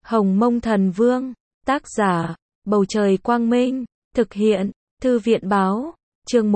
Hồng Mông Thần Vương, tác giả, Bầu Trời Quang Minh, thực hiện, Thư viện Báo, chương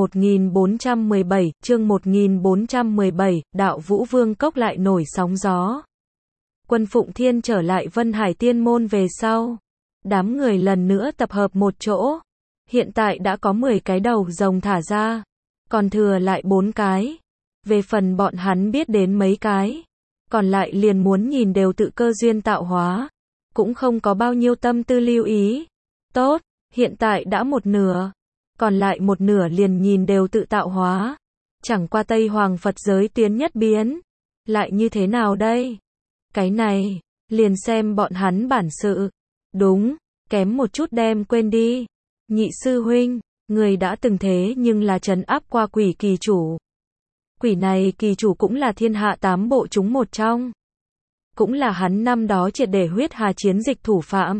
1417, Đạo Vũ Vương Cốc lại nổi sóng gió. Quân Phụng Thiên trở lại Vân Hải Tiên Môn về sau. Đám người lần nữa tập hợp một chỗ. Hiện tại đã có 10 cái đầu rồng thả ra. Còn thừa lại 4 cái. Về phần bọn hắn biết đến mấy cái. Còn lại liền muốn nhìn đều tự cơ duyên tạo hóa. Cũng không có bao nhiêu tâm tư lưu ý. Tốt, hiện tại đã một nửa. Còn lại một nửa liền nhìn đều tự tạo hóa. Chẳng qua Tây Hoàng Phật giới tiến nhất biến. Lại như thế nào đây? Cái này, liền xem bọn hắn bản sự. Đúng, kém một chút đem quên đi. Nhị sư huynh, người đã từng thế nhưng là trấn áp qua quỷ kỳ chủ. Quỷ này kỳ chủ cũng là thiên hạ 8 bộ chúng một trong. Cũng là hắn năm đó triệt để huyết hà chiến dịch thủ phạm.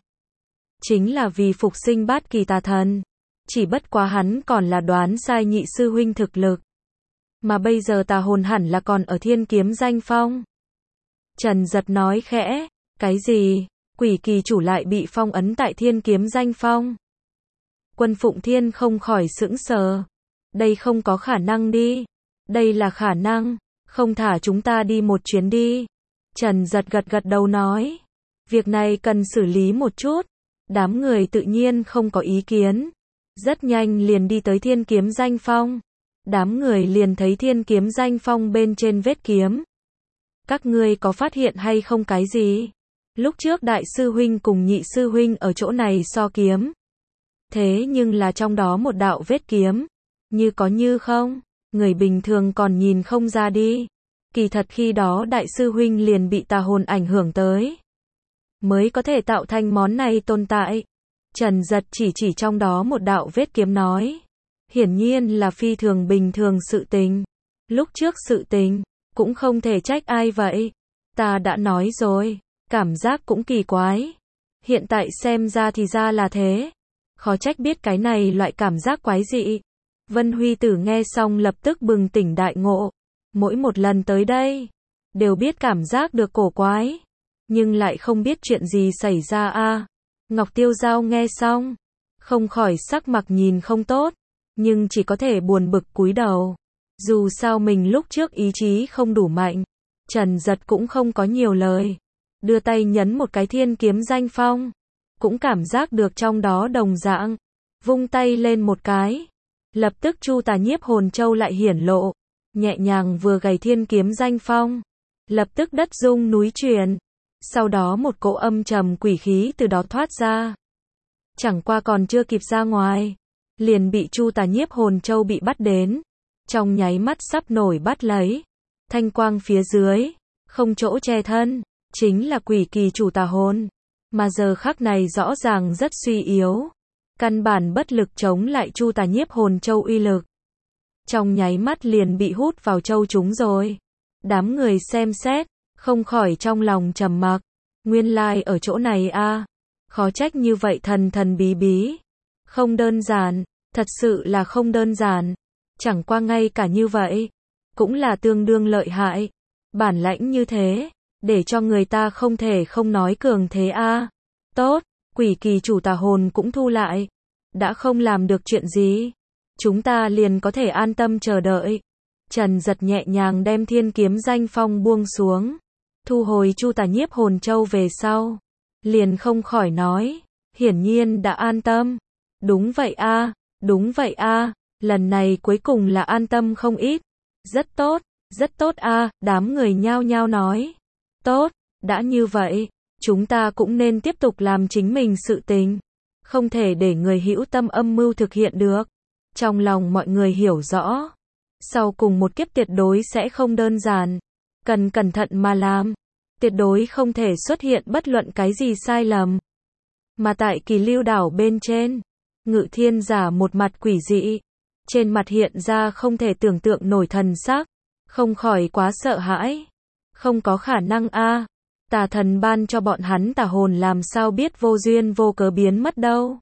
Chính là vì phục sinh bát kỳ tà thần. Chỉ bất quá hắn còn là đoán sai nhị sư huynh thực lực. Mà bây giờ tà hồn hẳn là còn ở Thiên Kiếm Danh Phong. Trần Giật nói khẽ, cái gì? Quỷ kỳ chủ lại bị phong ấn tại Thiên Kiếm Danh Phong. Quân Phụng Thiên không khỏi sững sờ. Đây không có khả năng đi. Đây là khả năng. Không thả chúng ta đi một chuyến đi. Trần Giật gật gật đầu nói. Việc này cần xử lý một chút. Đám người tự nhiên không có ý kiến. Rất nhanh liền đi tới Thiên Kiếm Danh Phong. Đám người liền thấy Thiên Kiếm Danh Phong bên trên vết kiếm. Các ngươi có phát hiện hay không cái gì? Lúc trước đại sư huynh cùng nhị sư huynh ở chỗ này so kiếm. Thế nhưng là trong đó một đạo vết kiếm. Như có như không. Người bình thường còn nhìn không ra đi. Kỳ thật khi đó đại sư huynh liền bị tà hồn ảnh hưởng tới. Mới có thể tạo thành món này tồn tại. Trần Giật chỉ trong đó một đạo vết kiếm nói. Hiển nhiên là phi thường bình thường sự tình. Lúc trước sự tình, cũng không thể trách ai vậy. Ta đã nói rồi, cảm giác cũng kỳ quái. Hiện tại xem ra thì ra là thế. Khó trách biết cái này loại cảm giác quái dị. Vân Huy Tử nghe xong lập tức bừng tỉnh đại ngộ. Mỗi một lần tới đây, đều biết cảm giác được cổ quái. Nhưng lại không biết chuyện gì xảy ra a. Ngọc Tiêu Giao nghe xong, không khỏi sắc mặt nhìn không tốt. Nhưng chỉ có thể buồn bực cúi đầu. Dù sao mình lúc trước ý chí không đủ mạnh. Trần Giật cũng không có nhiều lời. Đưa tay nhấn một cái Thiên Kiếm Danh Phong. Cũng cảm giác được trong đó đồng dạng. Vung tay lên một cái. Lập tức Chu Tà Nhiếp Hồn Châu lại hiển lộ. Nhẹ nhàng vừa gầy Thiên Kiếm Danh Phong. Lập tức đất rung núi chuyển. Sau đó một cỗ âm trầm quỷ khí từ đó thoát ra. Chẳng qua còn chưa kịp ra ngoài. Liền bị Chu Tà Nhiếp Hồn Châu bị bắt đến. Trong nháy mắt sắp nổi bắt lấy. Thanh quang phía dưới. Không chỗ che thân. Chính là quỷ kỳ chủ tà hồn. Mà giờ khắc này rõ ràng rất suy yếu. Căn bản bất lực chống lại Chu Tà Nhiếp Hồn Châu uy lực. Trong nháy mắt liền bị hút vào châu chúng rồi. Đám người xem xét. Không khỏi trong lòng trầm mặc. Nguyên lai ở chỗ này a. Khó trách như vậy thần thần bí bí. Không đơn giản. Thật sự là không đơn giản. Chẳng qua ngay cả như vậy. Cũng là tương đương lợi hại. Bản lãnh như thế. Để cho người ta không thể không nói cường thế a. Tốt. Quỷ kỳ chủ tà hồn cũng thu lại. Đã không làm được chuyện gì. Chúng ta liền có thể an tâm chờ đợi. Trần Giật nhẹ nhàng đem Thiên Kiếm Danh Phong buông xuống. Thu hồi Chu Tà Nhiếp Hồn Châu về sau. Liền không khỏi nói. Hiển nhiên đã an tâm. Đúng vậy a. Đúng vậy a. Lần này cuối cùng là an tâm không ít. Rất tốt a. Đám người nhao nhao nói. Tốt, đã như vậy. Chúng ta cũng nên tiếp tục làm chính mình sự tình. Không thể để người hữu tâm âm mưu thực hiện được. Trong lòng mọi người hiểu rõ. Sau cùng một kiếp tuyệt đối sẽ không đơn giản. Cần cẩn thận mà làm. Tuyệt đối không thể xuất hiện bất luận cái gì sai lầm. Mà tại Kỳ Lưu đảo bên trên. Ngự Thiên giả một mặt quỷ dị. Trên mặt hiện ra không thể tưởng tượng nổi thần sắc. Không khỏi quá sợ hãi. Không có khả năng a. Tà thần ban cho bọn hắn tà hồn làm sao biết vô duyên vô cớ biến mất đâu.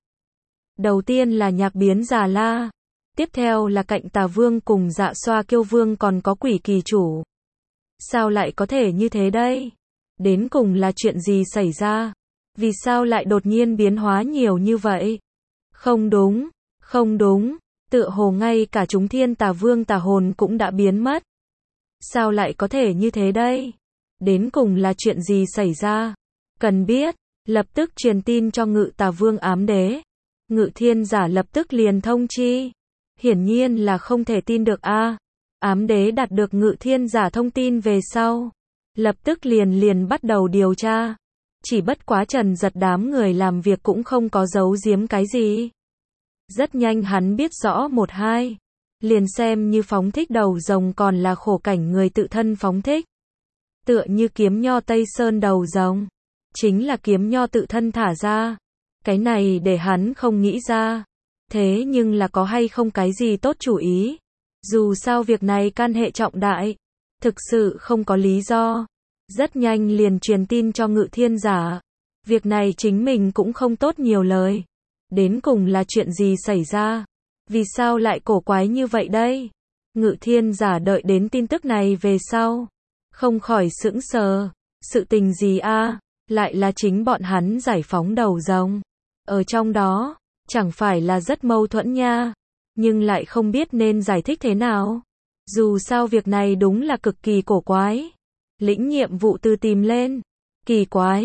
Đầu tiên là Nhạc Biến Già La. Tiếp theo là Cạnh Tà Vương cùng Dạ Xoa Kiêu Vương còn có quỷ kỳ chủ. Sao lại có thể như thế đây? Đến cùng là chuyện gì xảy ra? Vì sao lại đột nhiên biến hóa nhiều như vậy? Không đúng, không đúng, tựa hồ ngay cả chúng thiên tà vương tà hồn cũng đã biến mất. Sao lại có thể như thế đây? Đến cùng là chuyện gì xảy ra? Cần biết, lập tức truyền tin cho Ngự Tà Vương ám đế. Ngự thiên giả lập tức liền thông chi. Hiển nhiên là không thể tin được a. Ám đế đạt được Ngự thiên giả thông tin về sau, lập tức liền bắt đầu điều tra. Chỉ bất quá Trần Giật đám người làm việc cũng không có giấu giếm cái gì. Rất nhanh hắn biết rõ một hai. Liền xem như phóng thích đầu rồng còn là khổ cảnh người tự thân phóng thích. Tựa như kiếm nho Tây Sơn đầu rồng. Chính là kiếm nho tự thân thả ra. Cái này để hắn không nghĩ ra. Thế nhưng là có hay không cái gì tốt chủ ý. Dù sao việc này can hệ trọng đại. Thực sự không có lý do. Rất nhanh liền truyền tin cho Ngự thiên giả. Việc này chính mình cũng không tốt nhiều lời. Đến cùng là chuyện gì xảy ra? Vì sao lại cổ quái như vậy đây? Ngự thiên giả đợi đến tin tức này về sau. Không khỏi sững sờ. Sự tình gì a? Lại là chính bọn hắn giải phóng đầu rồng. Ở trong đó, chẳng phải là rất mâu thuẫn nha. Nhưng lại không biết nên giải thích thế nào. Dù sao việc này đúng là cực kỳ cổ quái. Lĩnh nhiệm vụ từ tìm lên. Kỳ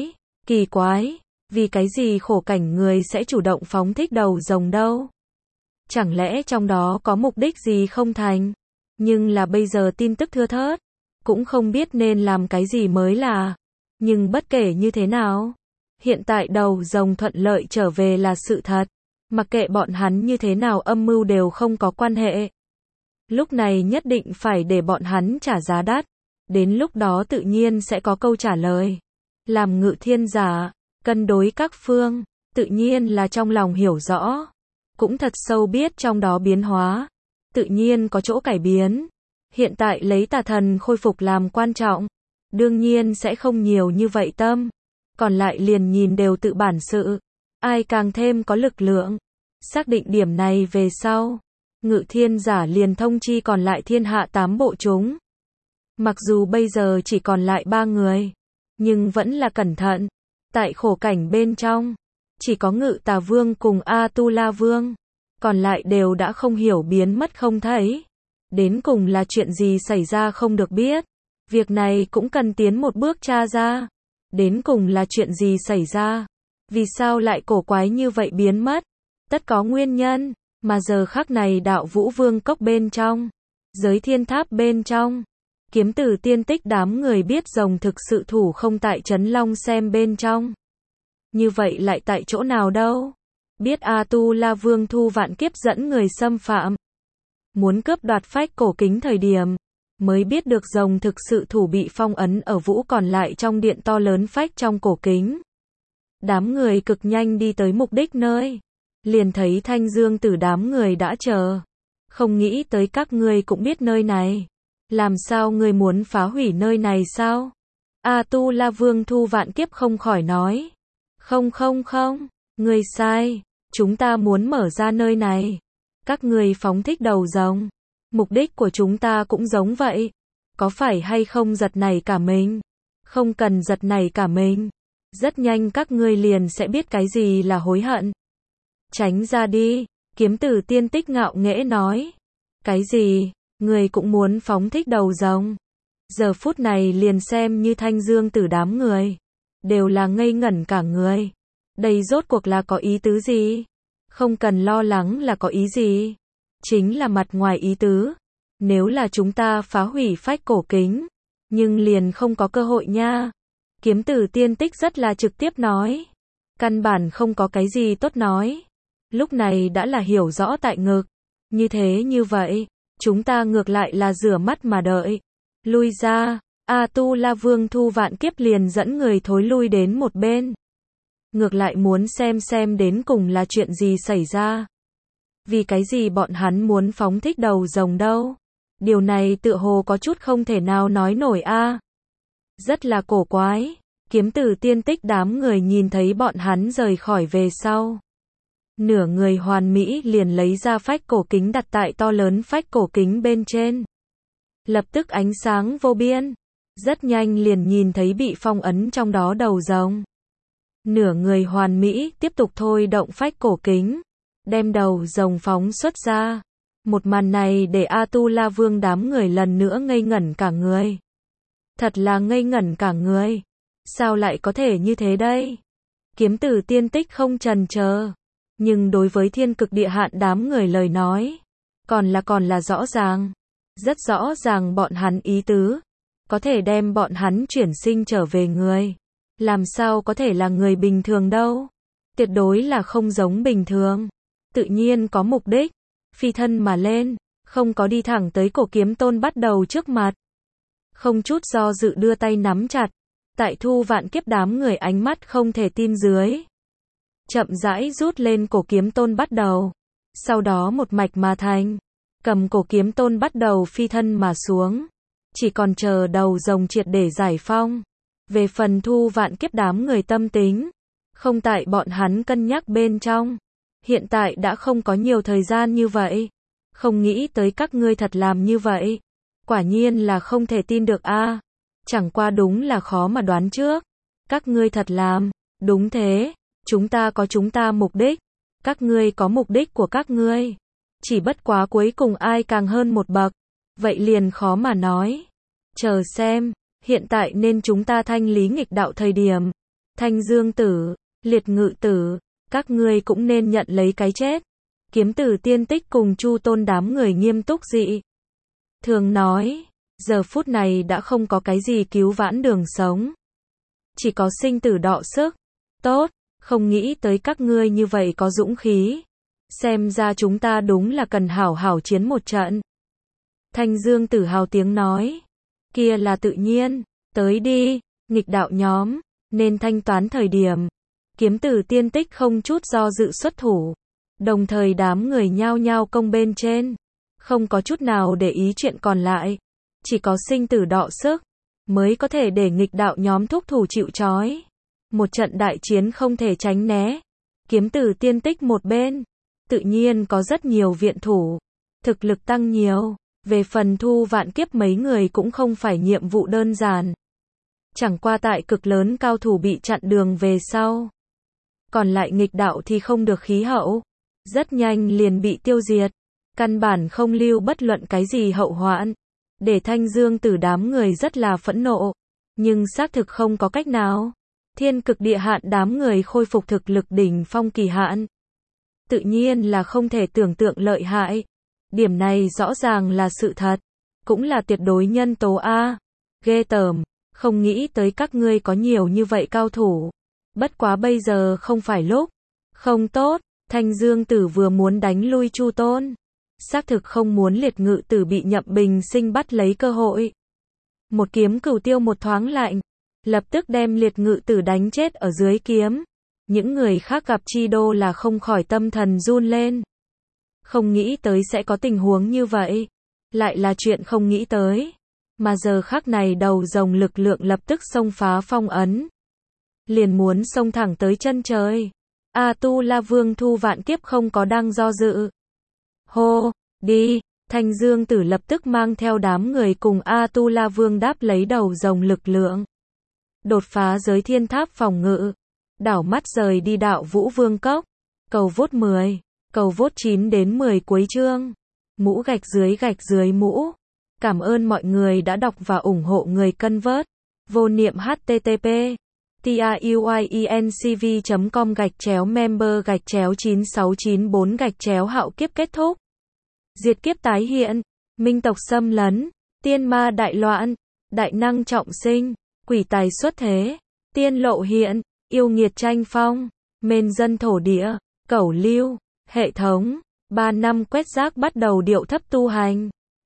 quái, vì cái gì khổ cảnh người sẽ chủ động phóng thích đầu rồng đâu? Chẳng lẽ trong đó có mục đích gì không thành? Nhưng là bây giờ tin tức thưa thớt, cũng không biết nên làm cái gì mới là. Nhưng bất kể như thế nào, hiện tại đầu rồng thuận lợi trở về là sự thật. Mặc kệ bọn hắn như thế nào âm mưu đều không có quan hệ. Lúc này nhất định phải để bọn hắn trả giá đắt. Đến lúc đó tự nhiên sẽ có câu trả lời. Làm Ngự thiên giả, cân đối các phương, tự nhiên là trong lòng hiểu rõ. Cũng thật sâu biết trong đó biến hóa. Tự nhiên có chỗ cải biến. Hiện tại lấy tà thần khôi phục làm quan trọng. Đương nhiên sẽ không nhiều như vậy tâm. Còn lại liền nhìn đều tự bản sự. Ai càng thêm có lực lượng. Xác định điểm này về sau. Ngự thiên giả liền thông chi còn lại thiên hạ 8 bộ chúng. Mặc dù bây giờ chỉ còn lại 3 người. Nhưng vẫn là cẩn thận. Tại khổ cảnh bên trong. Chỉ có Ngự Tà Vương cùng A-tu-la Vương. Còn lại đều đã không hiểu biến mất không thấy. Đến cùng là chuyện gì xảy ra không được biết. Việc này cũng cần tiến một bước tra ra. Đến cùng là chuyện gì xảy ra. Vì sao lại cổ quái như vậy biến mất. Tất có nguyên nhân. Mà giờ khắc này Đạo Vũ Vương cốc bên trong. Giới thiên tháp bên trong. Kiếm Tử Tiên Tích đám người biết rồng thực sự thủ không tại Trấn Long xem bên trong. Như vậy lại tại chỗ nào đâu? Biết A-tu-la Vương thu vạn kiếp dẫn người xâm phạm. Muốn cướp đoạt phách cổ kính thời điểm. Mới biết được rồng thực sự thủ bị phong ấn ở vũ còn lại trong điện to lớn phách trong cổ kính. Đám người cực nhanh đi tới mục đích nơi. Liền thấy Thanh Dương Tử đám người đã chờ. Không nghĩ tới các ngươi cũng biết nơi này. Làm sao ngươi muốn phá hủy nơi này sao? A-tu-la Vương thu vạn kiếp không khỏi nói. Không, ngươi sai. Chúng ta muốn mở ra nơi này. Các ngươi phóng thích đầu rồng. Mục đích của chúng ta cũng giống vậy. Có phải hay không giật nảy cả mình? Không cần giật nảy cả mình. Rất nhanh các ngươi liền sẽ biết cái gì là hối hận. Tránh ra đi. Kiếm Tử Tiên Tích ngạo nghễ nói. Cái gì? Người cũng muốn phóng thích đầu rồng. Giờ phút này liền xem như Thanh Dương Tử đám người. Đều là ngây ngẩn cả người. Đây rốt cuộc là có ý tứ gì? Không cần lo lắng là có ý gì. Chính là mặt ngoài ý tứ. Nếu là chúng ta phá hủy phách cổ kính. Nhưng liền không có cơ hội nha. Kiếm Tử Tiên Tích rất là trực tiếp nói. Căn bản không có cái gì tốt nói. Lúc này đã là hiểu rõ tại ngực. Như thế như vậy. Chúng ta ngược lại là rửa mắt mà đợi. Lui ra. A-tu-la Vương thu vạn kiếp liền dẫn người thối lui đến một bên. Ngược lại muốn xem đến cùng là chuyện gì xảy ra. Vì cái gì bọn hắn muốn phóng thích đầu rồng đâu. Điều này tựa hồ có chút không thể nào nói nổi a. Rất là cổ quái. Kiếm Tử Tiên Tích đám người nhìn thấy bọn hắn rời khỏi về sau. Nửa người hoàn mỹ liền lấy ra phách cổ kính đặt tại to lớn phách cổ kính bên trên. Lập tức ánh sáng vô biên. Rất nhanh liền nhìn thấy bị phong ấn trong đó đầu rồng. Nửa người hoàn mỹ, tiếp tục thôi động phách cổ kính, đem đầu rồng phóng xuất ra. Một màn này để A-tu-la vương đám người lần nữa ngây ngẩn cả người. Thật là ngây ngẩn cả người. Sao lại có thể như thế đây? Kiếm Tử Tiên Tích không chần chờ. Nhưng đối với Thiên Cực Địa Hạn đám người lời nói, còn là rõ ràng. Rất rõ ràng bọn hắn ý tứ. Có thể đem bọn hắn chuyển sinh trở về người. Làm sao có thể là người bình thường đâu. Tuyệt đối là không giống bình thường. Tự nhiên có mục đích. Phi thân mà lên. Không có đi thẳng tới Cổ Kiếm Tôn bắt đầu trước mặt. Không chút do dự đưa tay nắm chặt. Tại Thu Vạn Kiếp đám người ánh mắt không thể tin dưới. Chậm rãi rút lên Cổ Kiếm Tôn bắt đầu. Sau đó một mạch mà thành. Cầm Cổ Kiếm Tôn bắt đầu phi thân mà xuống. Chỉ còn chờ đầu rồng triệt để giải phong. Về phần Thu Vạn Kiếp đám người tâm tính. Không tại bọn hắn cân nhắc bên trong. Hiện tại đã không có nhiều thời gian như vậy. Không nghĩ tới các ngươi thật làm như vậy. Quả nhiên là không thể tin được a. Chẳng qua đúng là khó mà đoán trước. Các ngươi thật làm. Đúng thế. Chúng ta có chúng ta mục đích. Các ngươi có mục đích của các ngươi. Chỉ bất quá cuối cùng ai càng hơn một bậc. Vậy liền khó mà nói. Chờ xem. Hiện tại nên chúng ta thanh lý nghịch đạo thời điểm. Thanh Dương Tử, Liệt Ngự Tử, các ngươi cũng nên nhận lấy cái chết. Kiếm Tử Tiên Tích cùng Chu Tôn đám người nghiêm túc dị. Thường nói, giờ phút này đã không có cái gì cứu vãn đường sống. Chỉ có sinh tử đọ sức. Tốt, không nghĩ tới các ngươi như vậy có dũng khí. Xem ra chúng ta đúng là cần hảo hảo chiến một trận. Thanh Dương Tử hào tiếng nói. Kia là tự nhiên, tới đi, nghịch đạo nhóm, nên thanh toán thời điểm. Kiếm Tử Tiên Tích không chút do dự xuất thủ. Đồng thời đám người nhao nhao công bên trên. Không có chút nào để ý chuyện còn lại. Chỉ có sinh tử đọ sức, mới có thể để nghịch đạo nhóm thúc thủ chịu trói. Một trận đại chiến không thể tránh né. Kiếm Tử Tiên Tích một bên. Tự nhiên có rất nhiều viện thủ. Thực lực tăng nhiều. Về phần Thu Vạn Kiếp mấy người cũng không phải nhiệm vụ đơn giản. Chẳng qua tại cực lớn cao thủ bị chặn đường về sau. Còn lại nghịch đạo thì không được khí hậu. Rất nhanh liền bị tiêu diệt. Căn bản không lưu bất luận cái gì hậu hoạn. Để Thanh Dương Tử đám người rất là phẫn nộ. Nhưng xác thực không có cách nào. Thiên Cực Địa Hạn đám người khôi phục thực lực đỉnh phong kỳ hạn. Tự nhiên là không thể tưởng tượng lợi hại. Điểm này rõ ràng là sự thật. Cũng là tuyệt đối nhân tố A. Ghê tởm. Không nghĩ tới các ngươi có nhiều như vậy cao thủ. Bất quá bây giờ không phải lúc. Không tốt. Thanh Dương Tử vừa muốn đánh lui Chu Tôn. Xác thực không muốn Liệt Ngự Tử bị Nhậm Bình Sinh bắt lấy cơ hội. Một kiếm cửu tiêu một thoáng lạnh. Lập tức đem Liệt Ngự Tử đánh chết ở dưới kiếm. Những người khác gặp chi đô là không khỏi tâm thần run lên. Không nghĩ tới sẽ có tình huống như vậy. Lại là chuyện không nghĩ tới. Mà giờ khắc này đầu rồng lực lượng lập tức xông phá phong ấn. Liền muốn xông thẳng tới chân trời. A-tu-la vương Thu Vạn Kiếp không có đang do dự. Hô, đi, Thanh Dương Tử lập tức mang theo đám người cùng A-tu-la vương đáp lấy đầu rồng lực lượng. Đột phá giới thiên tháp phòng ngự. Đảo mắt rời đi Đạo Vũ Vương Cốc. Cầu vote 10. Cầu vote 9 đến 10 cuối chương. Mũ gạch dưới mũ. Cảm ơn mọi người đã đọc và ủng hộ người cân vớt. Vô niệm http truyencv.com/member/9694 hạo kiếp kết thúc. Diệt kiếp tái hiện. Minh tộc xâm lấn. Tiên ma đại loạn. Đại năng trọng sinh. Quỷ tài xuất thế. Tiên lộ hiện. Yêu nghiệt tranh phong. Mên dân thổ địa. Cẩu lưu. Hệ thống. 3 năm quét rác bắt đầu điệu thấp tu hành.